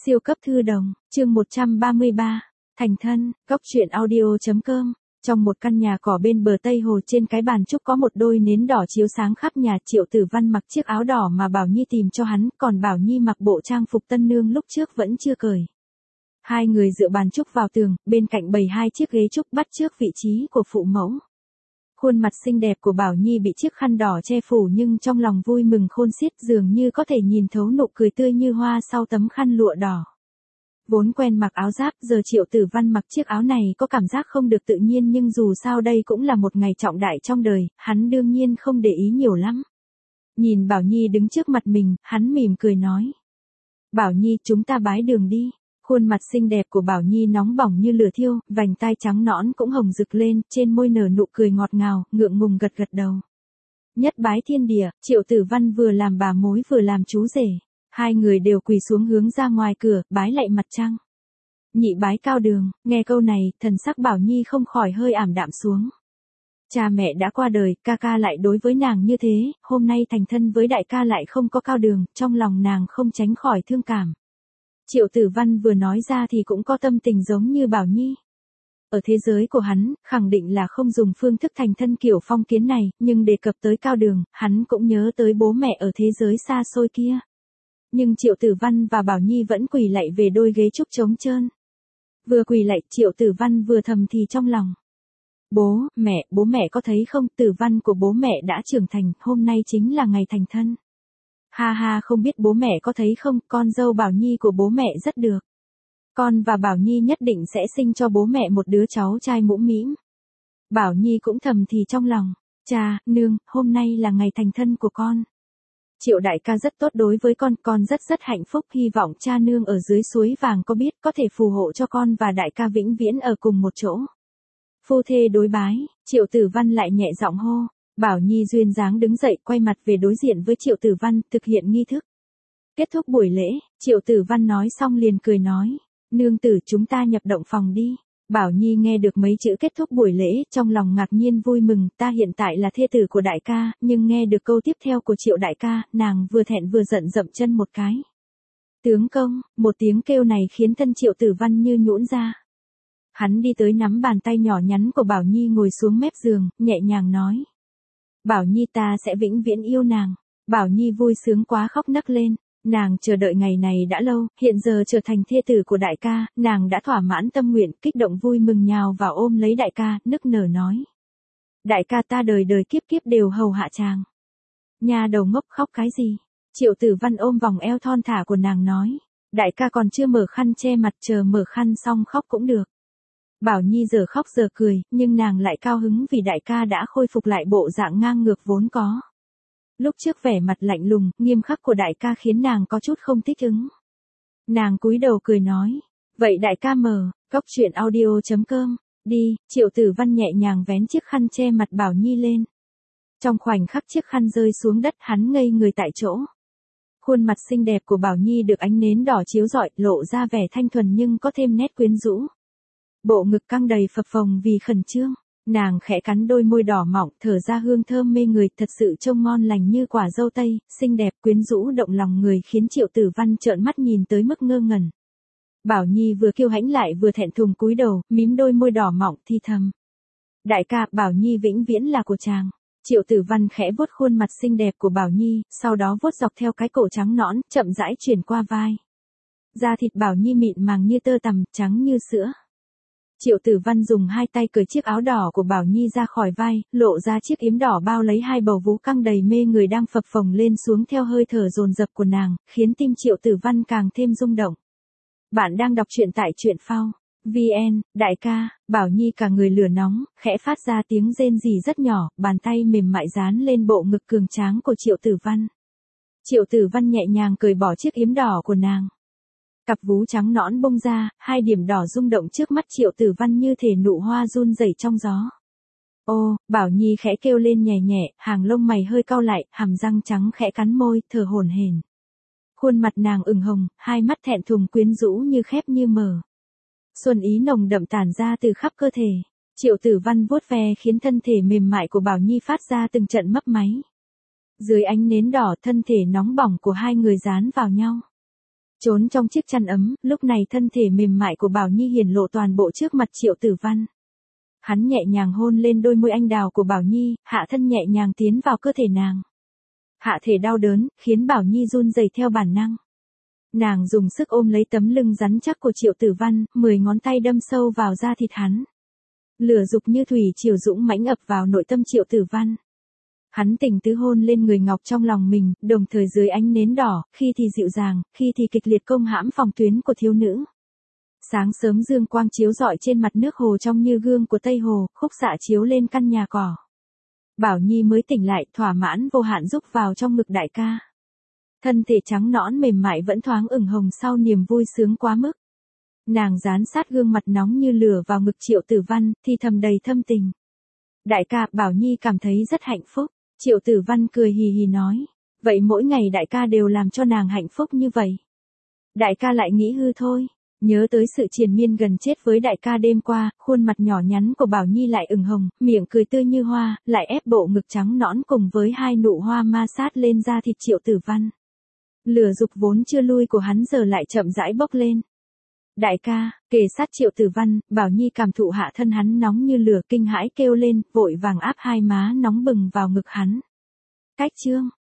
Siêu cấp thư đồng, chương 133, thành thân, góc truyện audio.com. Trong một căn nhà cỏ bên bờ Tây Hồ, trên cái bàn trúc có một đôi nến đỏ chiếu sáng khắp nhà. Triệu Tử Văn mặc chiếc áo đỏ mà Bảo Nhi tìm cho hắn, còn Bảo Nhi mặc bộ trang phục tân nương lúc trước vẫn chưa cởi. Hai người dựa bàn trúc vào tường, bên cạnh bày hai chiếc ghế trúc bắt chước vị trí của phụ mẫu. Khuôn mặt xinh đẹp của Bảo Nhi bị chiếc khăn đỏ che phủ, nhưng trong lòng vui mừng khôn xiết, dường như có thể nhìn thấu nụ cười tươi như hoa sau tấm khăn lụa đỏ. Vốn quen mặc áo giáp, giờ Triệu Tử Văn mặc chiếc áo này có cảm giác không được tự nhiên, nhưng dù sao đây cũng là một ngày trọng đại trong đời, hắn đương nhiên không để ý nhiều lắm. Nhìn Bảo Nhi đứng trước mặt mình, hắn mỉm cười nói: "Bảo Nhi, chúng ta bái đường đi." Khuôn mặt xinh đẹp của Bảo Nhi nóng bỏng như lửa thiêu, vành tai trắng nõn cũng hồng rực lên, trên môi nở nụ cười ngọt ngào, ngượng ngùng gật gật đầu. Nhất bái thiên địa, Triệu Tử Văn vừa làm bà mối vừa làm chú rể. Hai người đều quỳ xuống hướng ra ngoài cửa, bái lạy mặt trăng. Nhị bái cao đường, nghe câu này, thần sắc Bảo Nhi không khỏi hơi ảm đạm xuống. Cha mẹ đã qua đời, ca ca lại đối với nàng như thế, hôm nay thành thân với đại ca lại không có cao đường, trong lòng nàng không tránh khỏi thương cảm. Triệu Tử Văn vừa nói ra thì cũng có tâm tình giống như Bảo Nhi. Ở thế giới của hắn, khẳng định là không dùng phương thức thành thân kiểu phong kiến này, nhưng đề cập tới cao đường, hắn cũng nhớ tới bố mẹ ở thế giới xa xôi kia. Nhưng Triệu Tử Văn và Bảo Nhi vẫn quỳ lạy về đôi ghế trúc trống trơn. Vừa quỳ lạy, Triệu Tử Văn vừa thầm thì trong lòng: bố mẹ có thấy không, Tử Văn của bố mẹ đã trưởng thành, hôm nay chính là ngày thành thân. Ha ha, không biết bố mẹ có thấy không, con dâu Bảo Nhi của bố mẹ rất được. Con và Bảo Nhi nhất định sẽ sinh cho bố mẹ một đứa cháu trai mũm mĩm. Bảo Nhi cũng thầm thì trong lòng: cha, nương, hôm nay là ngày thành thân của con. Triệu đại ca rất tốt đối với con rất hạnh phúc, hy vọng cha nương ở dưới suối vàng có biết có thể phù hộ cho con và đại ca vĩnh viễn ở cùng một chỗ. Phu thê đối bái, Triệu Tử Văn lại nhẹ giọng hô. Bảo Nhi duyên dáng đứng dậy, quay mặt về đối diện với Triệu Tử Văn, thực hiện nghi thức. Kết thúc buổi lễ, Triệu Tử Văn nói xong liền cười nói: "Nương tử, chúng ta nhập động phòng đi." Bảo Nhi nghe được mấy chữ kết thúc buổi lễ, trong lòng ngạc nhiên vui mừng, ta hiện tại là thê tử của đại ca, nhưng nghe được câu tiếp theo của Triệu đại ca, nàng vừa thẹn vừa giận dậm chân một cái. Tướng công, một tiếng kêu này khiến thân Triệu Tử Văn như nhũn ra. Hắn đi tới nắm bàn tay nhỏ nhắn của Bảo Nhi ngồi xuống mép giường, nhẹ nhàng nói: "Bảo Nhi, ta sẽ vĩnh viễn yêu nàng." Bảo Nhi vui sướng quá khóc nấc lên. Nàng chờ đợi ngày này đã lâu, hiện giờ trở thành thê tử của đại ca, nàng đã thỏa mãn tâm nguyện, kích động vui mừng nhào vào ôm lấy đại ca, nức nở nói: "Đại ca, ta đời đời kiếp kiếp đều hầu hạ chàng." Nha đầu ngốc, khóc cái gì? Triệu Tử Văn ôm vòng eo thon thả của nàng nói: "Đại ca còn chưa mở khăn che mặt, chờ mở khăn xong khóc cũng được." Bảo Nhi giờ khóc giờ cười, nhưng nàng lại cao hứng vì đại ca đã khôi phục lại bộ dạng ngang ngược vốn có. Lúc trước vẻ mặt lạnh lùng, nghiêm khắc của đại ca khiến nàng có chút không thích ứng. Nàng cúi đầu cười nói: "Vậy đại ca mở, góc truyện audio.com, đi." Triệu Tử Văn nhẹ nhàng vén chiếc khăn che mặt Bảo Nhi lên. Trong khoảnh khắc chiếc khăn rơi xuống đất, hắn ngây người tại chỗ. Khuôn mặt xinh đẹp của Bảo Nhi được ánh nến đỏ chiếu rọi, lộ ra vẻ thanh thuần nhưng có thêm nét quyến rũ. Bộ ngực căng đầy phập phồng vì khẩn trương. Nàng khẽ cắn đôi môi đỏ mọng, thở ra hương thơm mê người, thật sự trông ngon lành như quả dâu tây, xinh đẹp quyến rũ động lòng người, khiến Triệu Tử Văn trợn mắt nhìn tới mức ngơ ngẩn. Bảo Nhi vừa kiêu hãnh lại vừa thẹn thùng cúi đầu, mím đôi môi đỏ mọng thì thầm: "Đại ca, Bảo Nhi vĩnh viễn là của chàng." Triệu Tử Văn khẽ vuốt khuôn mặt xinh đẹp của Bảo Nhi, sau đó vuốt dọc theo cái cổ trắng nõn, chậm rãi chuyển qua vai. Da thịt Bảo Nhi mịn màng như tơ tằm, trắng như sữa. Triệu Tử Văn dùng hai tay cởi chiếc áo đỏ của Bảo Nhi ra khỏi vai, lộ ra chiếc yếm đỏ bao lấy hai bầu vú căng đầy mê người đang phập phồng lên xuống theo hơi thở dồn dập của nàng, khiến tim Triệu Tử Văn càng thêm rung động. Bạn đang đọc truyện tại truyện phao.vn, đại ca. Bảo Nhi cả người lửa nóng, khẽ phát ra tiếng rên rỉ rất nhỏ, bàn tay mềm mại dán lên bộ ngực cường tráng của Triệu Tử Văn. Triệu Tử Văn nhẹ nhàng cởi bỏ chiếc yếm đỏ của nàng. Cặp vú trắng nõn bung ra, hai điểm đỏ rung động trước mắt Triệu Tử Văn như thể nụ hoa run rẩy trong gió. Ô, Bảo Nhi khẽ kêu lên nhẹ nhẹ, hàng lông mày hơi cau lại, hàm răng trắng khẽ cắn môi, thở hổn hển. Khuôn mặt nàng ửng hồng, hai mắt thẹn thùng quyến rũ như khép như mở. Xuân ý nồng đậm tản ra từ khắp cơ thể. Triệu Tử Văn vuốt ve khiến thân thể mềm mại của Bảo Nhi phát ra từng trận mấp máy. Dưới ánh nến đỏ, thân thể nóng bỏng của hai người dán vào nhau. Trốn trong chiếc chăn ấm, lúc này thân thể mềm mại của Bảo Nhi hiển lộ toàn bộ trước mặt Triệu Tử Văn. Hắn nhẹ nhàng hôn lên đôi môi anh đào của Bảo Nhi, hạ thân nhẹ nhàng tiến vào cơ thể nàng. Hạ thể đau đớn, khiến Bảo Nhi run rẩy theo bản năng. Nàng dùng sức ôm lấy tấm lưng rắn chắc của Triệu Tử Văn, 10 ngón tay đâm sâu vào da thịt hắn. Lửa dục như thủy triều dũng mãnh ập vào nội tâm Triệu Tử Văn. Hắn tình tứ hôn lên người ngọc trong lòng mình, đồng thời dưới ánh nến đỏ, khi thì dịu dàng, khi thì kịch liệt công hãm phòng tuyến của thiếu nữ. Sáng sớm dương quang chiếu rọi trên mặt nước hồ trong như gương của Tây Hồ, khúc xạ chiếu lên căn nhà cỏ. Bảo Nhi mới tỉnh lại, thỏa mãn vô hạn rúc vào trong ngực đại ca. Thân thể trắng nõn mềm mại vẫn thoáng ửng hồng sau niềm vui sướng quá mức. Nàng dán sát gương mặt nóng như lửa vào ngực Triệu Tử Văn, thì thầm đầy thâm tình. Đại ca, Bảo Nhi cảm thấy rất hạnh phúc. Triệu Tử Văn cười hì hì nói. Vậy mỗi ngày đại ca đều làm cho nàng hạnh phúc như vậy. Đại ca lại nghĩ hư thôi. Nhớ tới sự triền miên gần chết với đại ca đêm qua, khuôn mặt nhỏ nhắn của Bảo Nhi lại ửng hồng, miệng cười tươi như hoa, lại ép bộ ngực trắng nõn cùng với hai nụ hoa ma sát lên da thịt Triệu Tử Văn. Lửa dục vốn chưa lui của hắn giờ lại chậm rãi bốc lên. Đại ca, kề sát Triệu Tử Văn, Bảo Nhi cảm thụ hạ thân hắn nóng như lửa, kinh hãi kêu lên, vội vàng áp hai má nóng bừng vào ngực hắn. Cách chương